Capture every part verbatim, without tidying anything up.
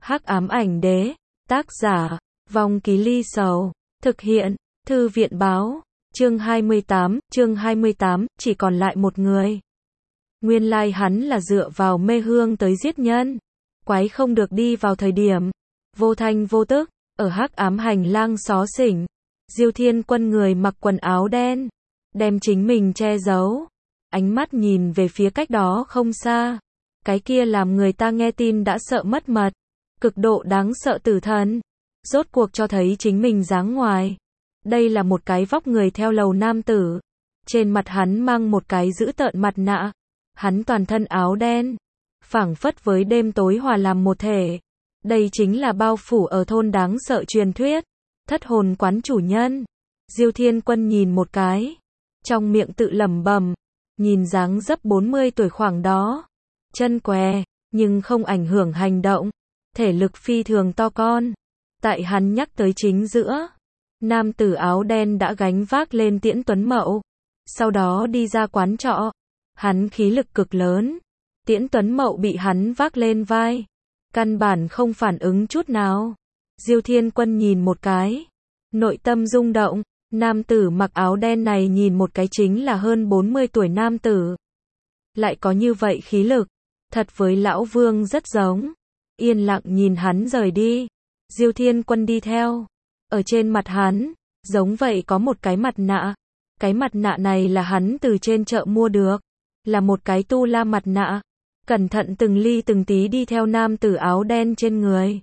Hắc ám ảnh đế, tác giả, Vong Ký Ly Sầu, thực hiện, Thư viện báo, chương hai mươi tám, chương hai mươi tám, chỉ còn lại một người. Nguyên lai hắn là dựa vào mê hương tới giết nhân. Quái không được đi vào thời điểm, vô thanh vô tức, ở hắc ám hành lang xó xỉnh. Diêu Thiên Quân người mặc quần áo đen, đem chính mình che giấu. Ánh mắt nhìn về phía cách đó không xa. Cái kia làm người ta nghe tin đã sợ mất mật. Cực độ đáng sợ tử thần. Rốt cuộc cho thấy chính mình dáng ngoài. Đây là một cái vóc người theo lầu nam tử. Trên mặt hắn mang một cái dữ tợn mặt nạ. Hắn toàn thân áo đen, phảng phất với đêm tối hòa làm một thể. Đây chính là bao phủ ở thôn đáng sợ truyền thuyết. Thất hồn quán chủ nhân. Diêu Thiên Quân nhìn một cái. Trong miệng tự lẩm bẩm. Nhìn dáng dấp bốn mươi tuổi khoảng đó. Chân què, nhưng không ảnh hưởng hành động. Thể lực phi thường to con. Tại hắn nhắc tới chính giữa. Nam tử áo đen đã gánh vác lên Tiễn Tuấn Mậu. Sau đó đi ra quán trọ. Hắn khí lực cực lớn. Tiễn Tuấn Mậu bị hắn vác lên vai. Căn bản không phản ứng chút nào. Diêu Thiên Quân nhìn một cái. Nội tâm rung động. Nam tử mặc áo đen này nhìn một cái chính là hơn bốn mươi tuổi nam tử. Lại có như vậy khí lực. Thật với lão Vương rất giống. Yên lặng nhìn hắn rời đi. Diêu Thiên Quân đi theo. Ở trên mặt hắn, giống vậy có một cái mặt nạ. Cái mặt nạ này là hắn từ trên chợ mua được. Là một cái tu la mặt nạ. Cẩn thận từng ly từng tí đi theo nam tử áo đen trên người.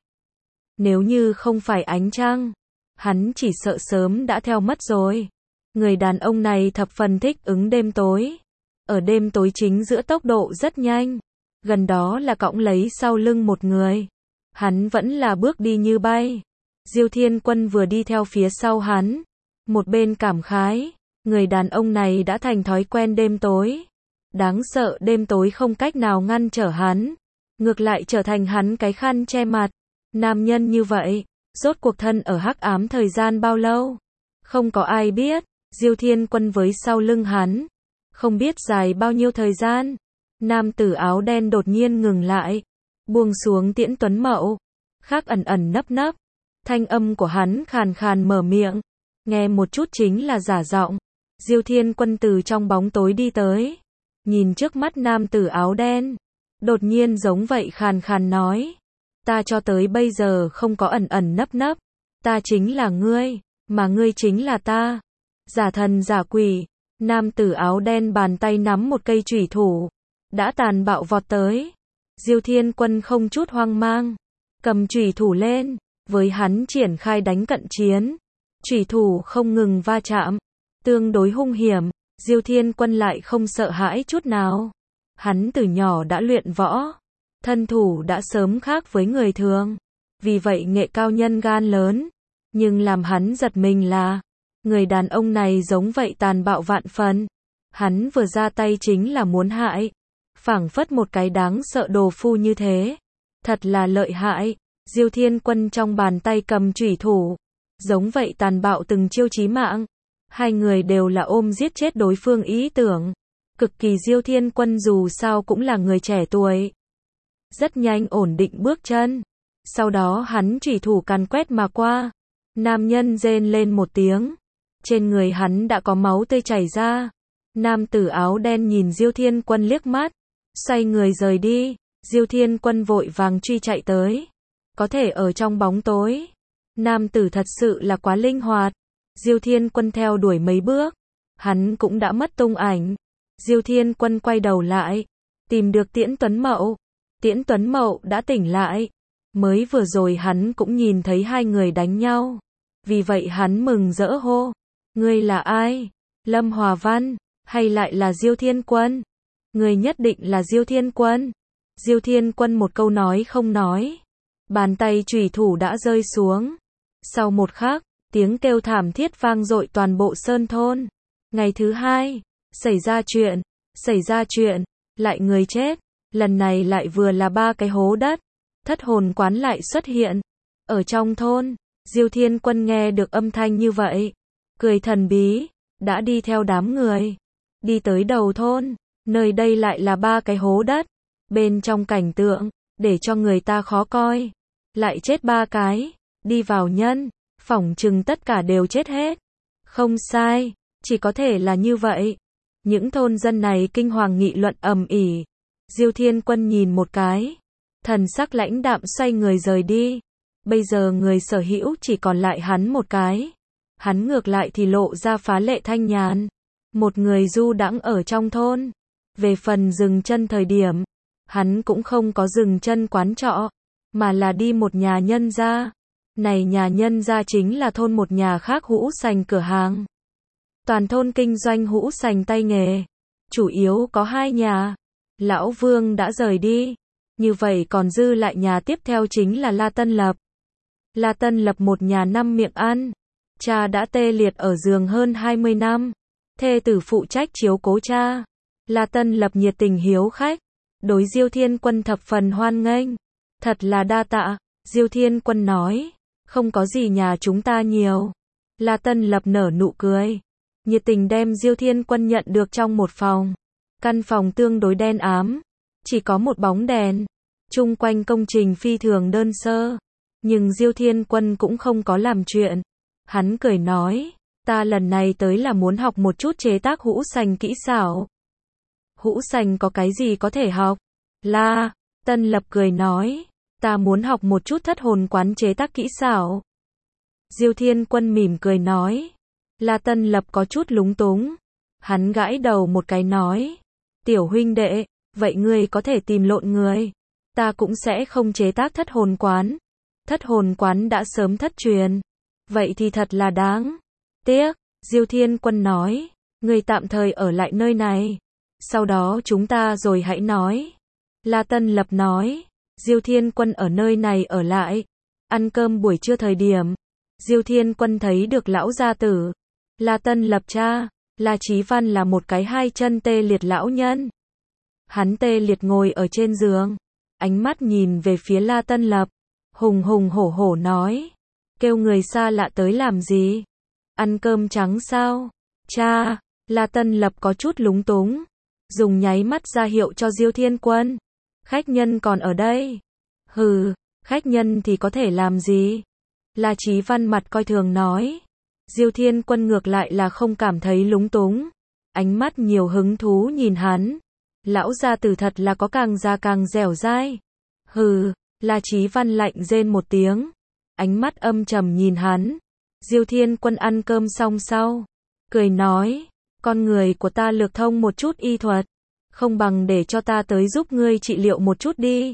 Nếu như không phải ánh trăng, hắn chỉ sợ sớm đã theo mất rồi. Người đàn ông này thập phần thích ứng đêm tối. Ở đêm tối chính giữa tốc độ rất nhanh. Gần đó là cõng lấy sau lưng một người. Hắn vẫn là bước đi như bay. Diêu Thiên Quân vừa đi theo phía sau hắn. Một bên cảm khái. Người đàn ông này đã thành thói quen đêm tối. Đáng sợ đêm tối không cách nào ngăn trở hắn. Ngược lại trở thành hắn cái khăn che mặt. Nam nhân như vậy. Rốt cuộc thân ở hắc ám thời gian bao lâu? Không có ai biết. Diêu Thiên Quân với sau lưng hắn. Không biết dài bao nhiêu thời gian. Nam tử áo đen đột nhiên ngừng lại. Buông xuống Tiễn Tuấn Mậu. Khác ẩn ẩn nấp nấp. Thanh âm của hắn khàn khàn mở miệng. Nghe một chút chính là giả giọng. Diêu Thiên Quân từ trong bóng tối đi tới. Nhìn trước mắt nam tử áo đen. Đột nhiên giống vậy khàn khàn nói. Ta cho tới bây giờ không có ẩn ẩn nấp nấp. Ta chính là ngươi. Mà ngươi chính là ta. Giả thần giả quỷ. Nam tử áo đen bàn tay nắm một cây chủy thủ. Đã tàn bạo vọt tới. Diêu Thiên Quân không chút hoang mang. Cầm chủy thủ lên. Với hắn triển khai đánh cận chiến. Chủy thủ không ngừng va chạm. Tương đối hung hiểm. Diêu Thiên Quân lại không sợ hãi chút nào. Hắn từ nhỏ đã luyện võ. Thân thủ đã sớm khác với người thường. Vì vậy nghệ cao nhân gan lớn. Nhưng làm hắn giật mình là. Người đàn ông này giống vậy tàn bạo vạn phần. Hắn vừa ra tay chính là muốn hại. Phảng phất một cái đáng sợ đồ phu như thế. Thật là lợi hại. Diêu Thiên Quân trong bàn tay cầm chủy thủ. Giống vậy tàn bạo từng chiêu chí mạng. Hai người đều là ôm giết chết đối phương ý tưởng. Cực kỳ Diêu Thiên Quân dù sao cũng là người trẻ tuổi. Rất nhanh ổn định bước chân. Sau đó hắn chủy thủ càn quét mà qua. Nam nhân rên lên một tiếng. Trên người hắn đã có máu tươi chảy ra. Nam tử áo đen nhìn Diêu Thiên Quân liếc mắt. Xoay người rời đi. Diêu Thiên Quân vội vàng truy chạy tới. Có thể ở trong bóng tối. Nam tử thật sự là quá linh hoạt. Diêu Thiên Quân theo đuổi mấy bước. Hắn cũng đã mất tung ảnh. Diêu Thiên Quân quay đầu lại. Tìm được Tiễn Tuấn Mậu. Tiễn Tuấn Mậu đã tỉnh lại. Mới vừa rồi hắn cũng nhìn thấy hai người đánh nhau. Vì vậy hắn mừng rỡ hô. Ngươi là ai? Lâm Hòa Văn. Hay lại là Diêu Thiên Quân? Ngươi nhất định là Diêu Thiên Quân. Diêu Thiên Quân một câu nói không nói. Bàn tay chủy thủ đã rơi xuống. Sau một khắc, tiếng kêu thảm thiết vang dội toàn bộ sơn thôn. Ngày thứ hai, xảy ra chuyện, xảy ra chuyện, lại người chết. Lần này lại vừa là ba cái hố đất. Thất hồn quán lại xuất hiện. Ở trong thôn, Diêu Thiên Quân nghe được âm thanh như vậy. Cười thần bí, đã đi theo đám người. Đi tới đầu thôn, nơi đây lại là ba cái hố đất. Bên trong cảnh tượng, để cho người ta khó coi. lại chết ba cái, đi vào nhân, phỏng chừng tất cả đều chết hết. Không sai, chỉ có thể là như vậy. Những thôn dân này kinh hoàng nghị luận ầm ĩ. Diêu Thiên Quân nhìn một cái, thần sắc lãnh đạm xoay người rời đi. Bây giờ người sở hữu chỉ còn lại hắn một cái. Hắn ngược lại thì lộ ra phá lệ thanh nhàn. Một người du đãng ở trong thôn. Về phần dừng chân thời điểm, hắn cũng không có dừng chân quán trọ, mà là đi một nhà nhân gia. Này nhà nhân gia chính là thôn một nhà khác hũ sành cửa hàng. Toàn thôn kinh doanh hũ sành tay nghề. Chủ yếu có hai nhà. Lão Vương đã rời đi. Như vậy còn dư lại nhà tiếp theo chính là La Tân Lập. La Tân Lập một nhà năm miệng ăn. Cha đã tê liệt ở giường hơn hai mươi năm. Thê tử phụ trách chiếu cố cha. La Tân Lập nhiệt tình hiếu khách. Đối Diêu Thiên Quân thập phần hoan nghênh. Thật là đa tạ. Diêu Thiên Quân nói. Không có gì nhà chúng ta nhiều. La Tân Lập nở nụ cười. Nhiệt tình đem Diêu Thiên Quân nhận được trong một phòng. Căn phòng tương đối đen ám. Chỉ có một bóng đèn. Chung quanh công trình phi thường đơn sơ. Nhưng Diêu Thiên Quân cũng không có làm chuyện. Hắn cười nói. Ta lần này tới là muốn học một chút chế tác hũ sành kỹ xảo. Hũ sành có cái gì có thể học? La Tân Lập cười nói. Ta muốn học một chút thất hồn quán chế tác kỹ xảo. Diêu Thiên Quân mỉm cười nói. La Tân Lập có chút lúng túng. Hắn gãi đầu một cái nói. Tiểu huynh đệ, vậy ngươi có thể tìm lộn người. Ta cũng sẽ không chế tác thất hồn quán. Thất hồn quán đã sớm thất truyền. Vậy thì thật là đáng tiếc. Diêu Thiên Quân nói. Ngươi tạm thời ở lại nơi này. Sau đó chúng ta rồi hãy nói. La Tân Lập nói. Diêu Thiên Quân ở nơi này ở lại. Ăn cơm buổi trưa thời điểm. Diêu Thiên Quân thấy được lão gia tử. La Tân Lập cha. La Chí Văn là một cái hai chân tê liệt lão nhân. Hắn tê liệt ngồi ở trên giường. Ánh mắt nhìn về phía La Tân Lập. Hùng hùng hổ hổ nói. Kêu người xa lạ tới làm gì? Ăn cơm trắng sao? Cha. La Tân Lập có chút lúng túng. Dùng nháy mắt ra hiệu cho Diêu Thiên Quân. Khách nhân còn ở đây. Hừ, khách nhân thì có thể làm gì? La Chí Văn mặt coi thường nói. Diêu Thiên Quân ngược lại là không cảm thấy lúng túng. Ánh mắt nhiều hứng thú nhìn hắn. Lão gia tử thật là có càng già càng dẻo dai. Hừ, La Chí Văn lạnh rên một tiếng. Ánh mắt âm trầm nhìn hắn. Diêu Thiên Quân ăn cơm xong sau. Cười nói. Con người của ta lược thông một chút y thuật. Không bằng để cho ta tới giúp ngươi trị liệu một chút đi.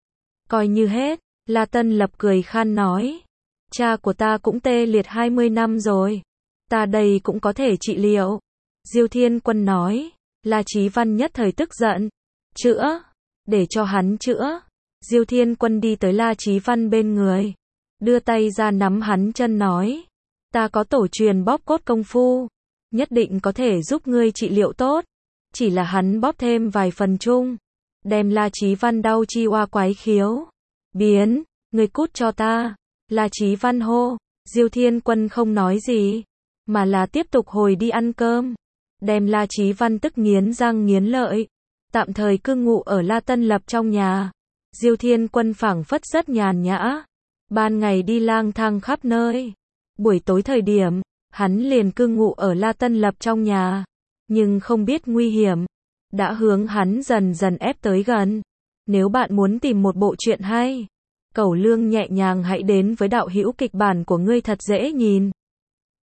Coi như hết. La Tân Lập cười khan nói. Cha của ta cũng tê liệt hai mươi năm rồi. Ta đây cũng có thể trị liệu. Diêu Thiên Quân nói. La Chí Văn nhất thời tức giận. Chữa. Để cho hắn chữa. Diêu Thiên Quân đi tới La Chí Văn bên người. Đưa tay ra nắm hắn chân nói. Ta có tổ truyền bóp cốt công phu. Nhất định có thể giúp ngươi trị liệu tốt. Chỉ là hắn bóp thêm vài phần chung. Đem La Chí Văn đau chi oa quái khiếu. Biến. Ngươi cút cho ta. La Chí Văn hô. Diêu Thiên Quân không nói gì. Mà là tiếp tục hồi đi ăn cơm. Đem La Chí Văn tức nghiến răng nghiến lợi. Tạm thời cư ngụ ở La Tân Lập trong nhà. Diêu Thiên Quân phảng phất rất nhàn nhã. Ban ngày đi lang thang khắp nơi. Buổi tối thời điểm, hắn liền cư ngụ ở La Tân Lập trong nhà. Nhưng không biết nguy hiểm. Đã hướng hắn dần dần ép tới gần. Nếu bạn muốn tìm một bộ truyện hay, cẩu lương nhẹ nhàng hãy đến với đạo hữu kịch bản của ngươi thật dễ nhìn.